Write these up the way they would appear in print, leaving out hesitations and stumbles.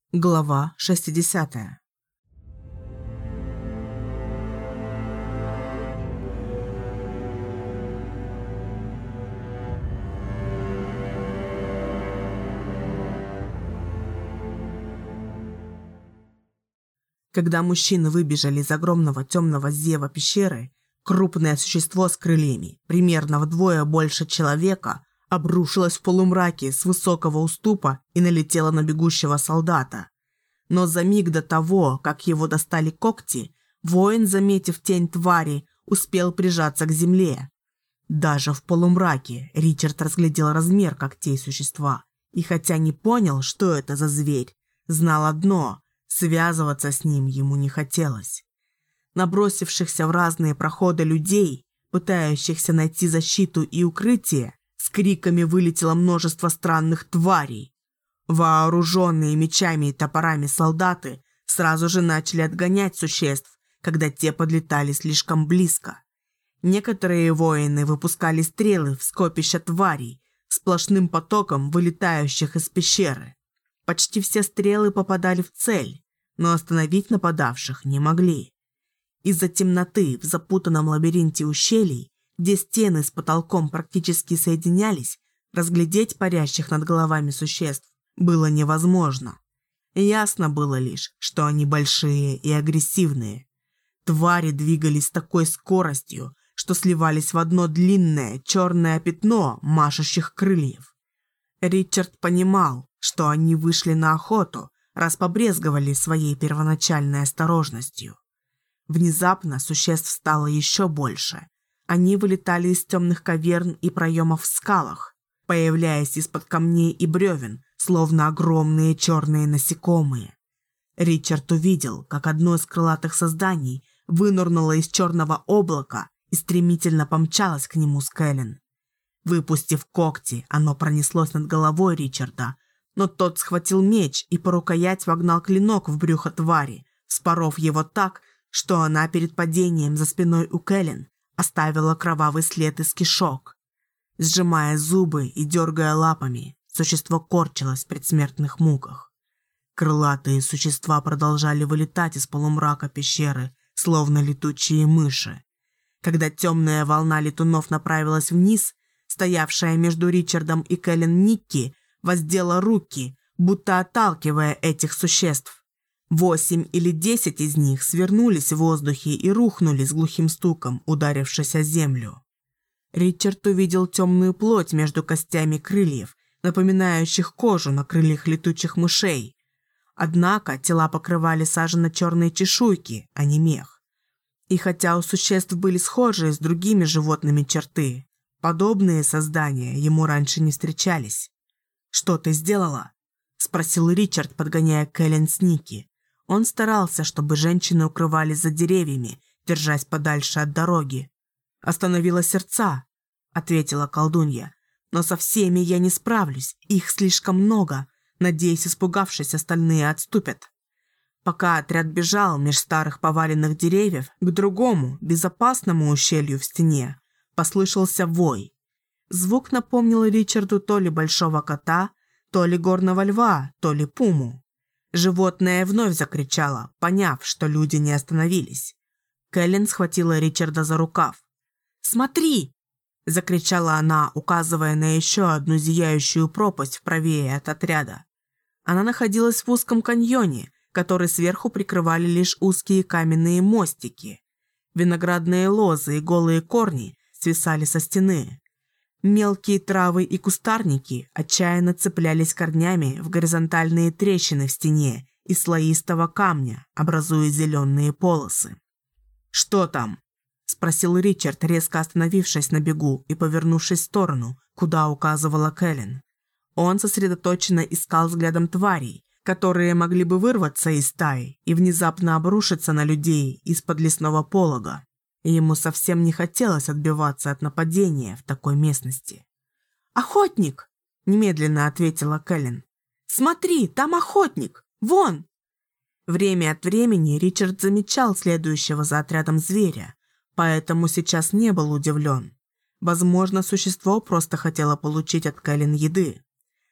Глава 60. Когда мужчины выбежали из огромного темного зева пещеры, крупное существо с крыльями, примерно вдвое больше человека, обрушилось в полумраке с высокого уступа и налетело на бегущего солдата. Но за миг до того, как его достали когти, воин, заметив тень твари, успел прижаться к земле. Даже в полумраке Ричард разглядел размер когтей существа, и хотя не понял, что это за зверь, знал одно – связываться с ним ему не хотелось. Набросившихся в разные проходы людей, пытающихся найти защиту и укрытие, с криками вылетело множество странных тварей. Вооруженные мечами и топорами солдаты сразу же начали отгонять существ, когда те подлетали слишком близко. Некоторые воины выпускали стрелы в скопища тварей, сплошным потоком вылетающих из пещеры. Почти все стрелы попадали в цель, но остановить нападавших не могли. Из-за темноты в запутанном лабиринте ущелий, где стены с потолком практически соединялись, разглядеть парящих над головами существ было невозможно. Ясно было лишь, что они большие и агрессивные. Твари двигались с такой скоростью, что сливались в одно длинное черное пятно машущих крыльев. Ричард понимал, что они вышли на охоту, раз побрезговали своей первоначальной осторожностью. Внезапно существ стало еще больше. Они вылетали из темных каверн и проемов в скалах, появляясь из-под камней и бревен, словно огромные черные насекомые. Ричард увидел, как одно из крылатых созданий вынырнуло из черного облака и стремительно помчалось к нему с Кэлен. Выпустив когти, оно пронеслось над головой Ричарда, но тот схватил меч и по рукоять вогнал клинок в брюхо твари, вспоров его так, что она перед падением за спиной у Кэлен оставила кровавый след из кишок. Сжимая зубы и дергая лапами, существо корчилось в предсмертных муках. Крылатые существа продолжали вылетать из полумрака пещеры, словно летучие мыши. Когда темная волна летунов направилась вниз, стоявшая между Ричардом и Кэлен Никки воздела руки, будто отталкивая этих существ. 8 или 10 из них свернулись в воздухе и рухнули с глухим стуком, ударившись о землю. Ричард увидел темную плоть между костями крыльев, напоминающих кожу на крыльях летучих мышей. Однако тела покрывали саженно-черные чешуйки, а не мех. И хотя у существ были схожие с другими животными черты, подобные создания ему раньше не встречались. «Что ты сделала?» – спросил Ричард, подгоняя Кэлен с Никки. Он старался, чтобы женщины укрывались за деревьями, держась подальше от дороги. «Остановила сердца», – ответила колдунья. «Но со всеми я не справлюсь, их слишком много. Надеюсь, испугавшись, остальные отступят». Пока отряд бежал меж старых поваленных деревьев к другому, безопасному ущелью в стене, послышался вой. Звук напомнил Ричарду то ли большого кота, то ли горного льва, то ли пуму. Животное вновь закричало, поняв, что люди не остановились. Кэлен схватила Ричарда за рукав. «Смотри!» – закричала она, указывая на еще одну зияющую пропасть правее от отряда. Она находилась в узком каньоне, который сверху прикрывали лишь узкие каменные мостики. Виноградные лозы и голые корни свисали со стены. Мелкие травы и кустарники отчаянно цеплялись корнями в горизонтальные трещины в стене из слоистого камня, образуя зеленые полосы. «Что там?» – спросил Ричард, резко остановившись на бегу и повернувшись в сторону, куда указывала Кэлен. Он сосредоточенно искал взглядом тварей, которые могли бы вырваться из стаи и внезапно обрушиться на людей из-под лесного полога. Ему совсем не хотелось отбиваться от нападения в такой местности. «Охотник!» – немедленно ответила Кэлен. «Смотри, там охотник! Вон!» Время от времени Ричард замечал следующего за отрядом зверя, поэтому сейчас не был удивлен. Возможно, существо просто хотело получить от Кэлен еды.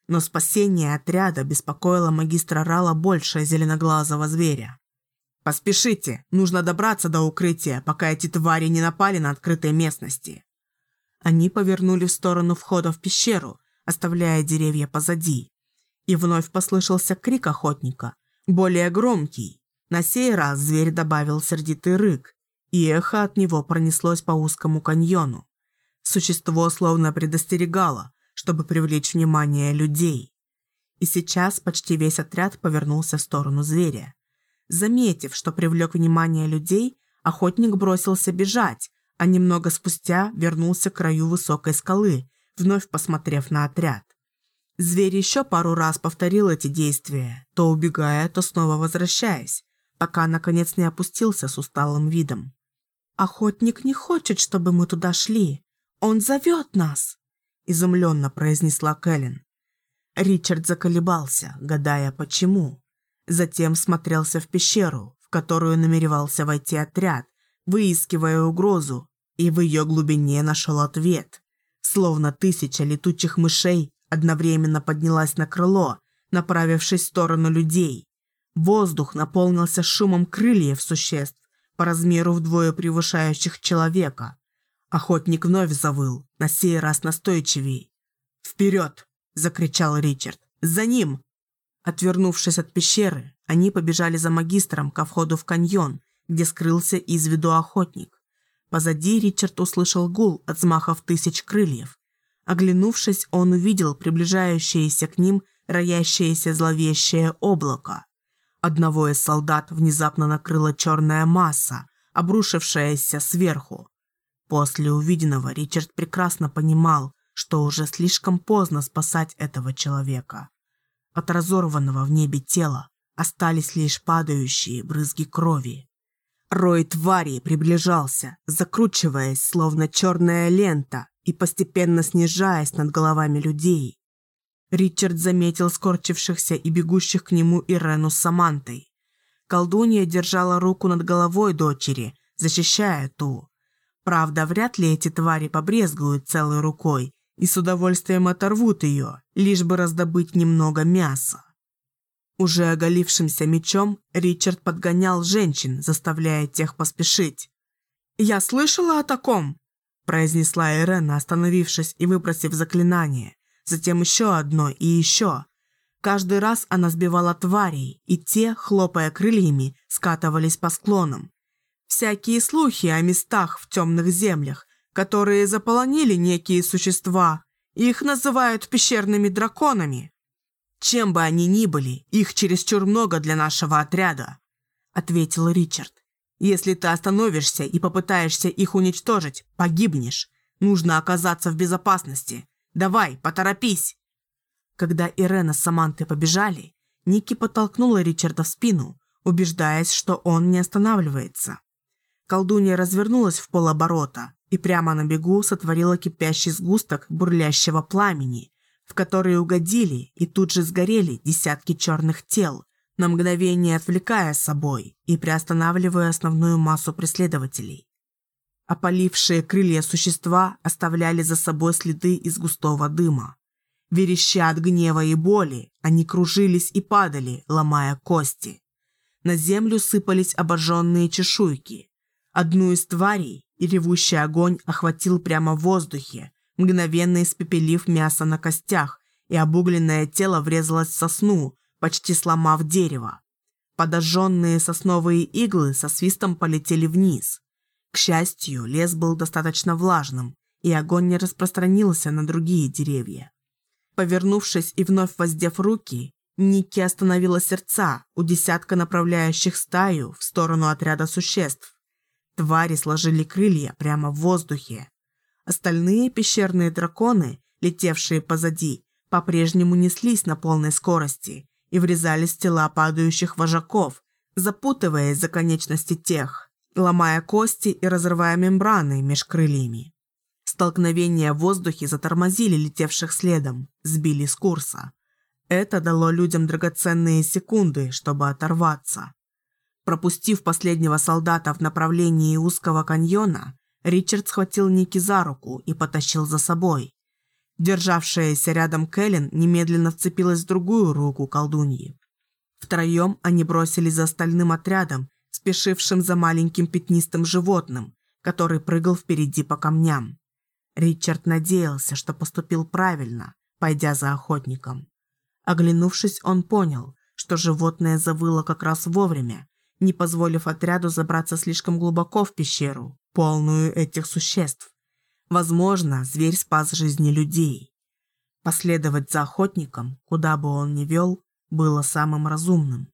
Но спасение отряда беспокоило магистра Рала больше зеленоглазого зверя. «Поспешите, нужно добраться до укрытия, пока эти твари не напали на открытой местности». Они повернули в сторону входа в пещеру, оставляя деревья позади. И вновь послышался крик охотника, более громкий. На сей раз зверь добавил сердитый рык, и эхо от него пронеслось по узкому каньону. Существо словно предостерегало, чтобы привлечь внимание людей. И сейчас почти весь отряд повернулся в сторону зверя. Заметив, что привлек внимание людей, охотник бросился бежать, а немного спустя вернулся к краю высокой скалы, вновь посмотрев на отряд. Зверь еще пару раз повторил эти действия, то убегая, то снова возвращаясь, пока наконец не опустился с усталым видом. «Охотник не хочет, чтобы мы туда шли. Он зовет нас!» – изумленно произнесла Кэлен. Ричард заколебался, гадая, почему. Затем смотрелся в пещеру, в которую намеревался войти отряд, выискивая угрозу, и в ее глубине нашел ответ. Словно 1000 летучих мышей одновременно поднялась на крыло, направившись в сторону людей. Воздух наполнился шумом крыльев существ, по размеру вдвое превышающих человека. Охотник вновь завыл, на сей раз настойчивей. «Вперед!» – закричал Ричард. «За ним!» Отвернувшись от пещеры, они побежали за магистром ко входу в каньон, где скрылся из виду охотник. Позади Ричард услышал гул от взмахов 1000 крыльев. Оглянувшись, он увидел приближающееся к ним роящееся зловещее облако. Одного из солдат внезапно накрыла черная масса, обрушившаяся сверху. После увиденного Ричард прекрасно понимал, что уже слишком поздно спасать этого человека. От разорванного в небе тела остались лишь падающие брызги крови. Рой тварей приближался, закручиваясь, словно черная лента, и постепенно снижаясь над головами людей. Ричард заметил скорчившихся и бегущих к нему Ирену с Самантой. Колдунья держала руку над головой дочери, защищая ту. Правда, вряд ли эти твари побрезгуют целой рукой и с удовольствием оторвут ее, лишь бы раздобыть немного мяса. Уже оголившимся мечом Ричард подгонял женщин, заставляя тех поспешить. «Я слышала о таком!» – произнесла Ирена, остановившись и выбросив заклинание. Затем еще одно и еще. Каждый раз она сбивала тварей, и те, хлопая крыльями, скатывались по склонам. Всякие слухи о местах в темных землях, которые заполонили некие существа, их называют пещерными драконами. «Чем бы они ни были, их чересчур много для нашего отряда», – ответил Ричард. «Если ты остановишься и попытаешься их уничтожить, погибнешь. Нужно оказаться в безопасности. Давай, поторопись!» Когда Ирена с Самантой побежали, Ники подтолкнула Ричарда в спину, убеждаясь, что он не останавливается. Колдунья развернулась в полоборота и прямо на бегу сотворила кипящий сгусток бурлящего пламени, в который угодили и тут же сгорели десятки черных тел, на мгновение отвлекая собой и приостанавливая основную массу преследователей. Опалившие крылья существа оставляли за собой следы из густого дыма. Вереща от гнева и боли, они кружились и падали, ломая кости. На землю сыпались обожженные чешуйки. Одну из тварей и ревущий огонь охватил прямо в воздухе, мгновенно испепелив мясо на костях, и обугленное тело врезалось в сосну, почти сломав дерево. Подожженные сосновые иглы со свистом полетели вниз. К счастью, лес был достаточно влажным, и огонь не распространился на другие деревья. Повернувшись и вновь воздев руки, Ники остановила сердца у десятка направляющих стаю в сторону отряда существ. Твари сложили крылья прямо в воздухе. Остальные пещерные драконы, летевшие позади, по-прежнему неслись на полной скорости и врезались в тела падающих вожаков, запутываясь за конечности тех, ломая кости и разрывая мембраны меж крыльями. Столкновения в воздухе затормозили летевших следом, сбили с курса. Это дало людям драгоценные секунды, чтобы оторваться. Пропустив последнего солдата в направлении узкого каньона, Ричард схватил Ники за руку и потащил за собой. Державшаяся рядом Кэлен немедленно вцепилась в другую руку колдуньи. Втроем они бросились за остальным отрядом, спешившим за маленьким пятнистым животным, который прыгал впереди по камням. Ричард надеялся, что поступил правильно, пойдя за охотником. Оглянувшись, он понял, что животное завыло как раз вовремя, не позволив отряду забраться слишком глубоко в пещеру, полную этих существ. Возможно, зверь спас жизни людей. Последовать за охотником, куда бы он ни вел, было самым разумным.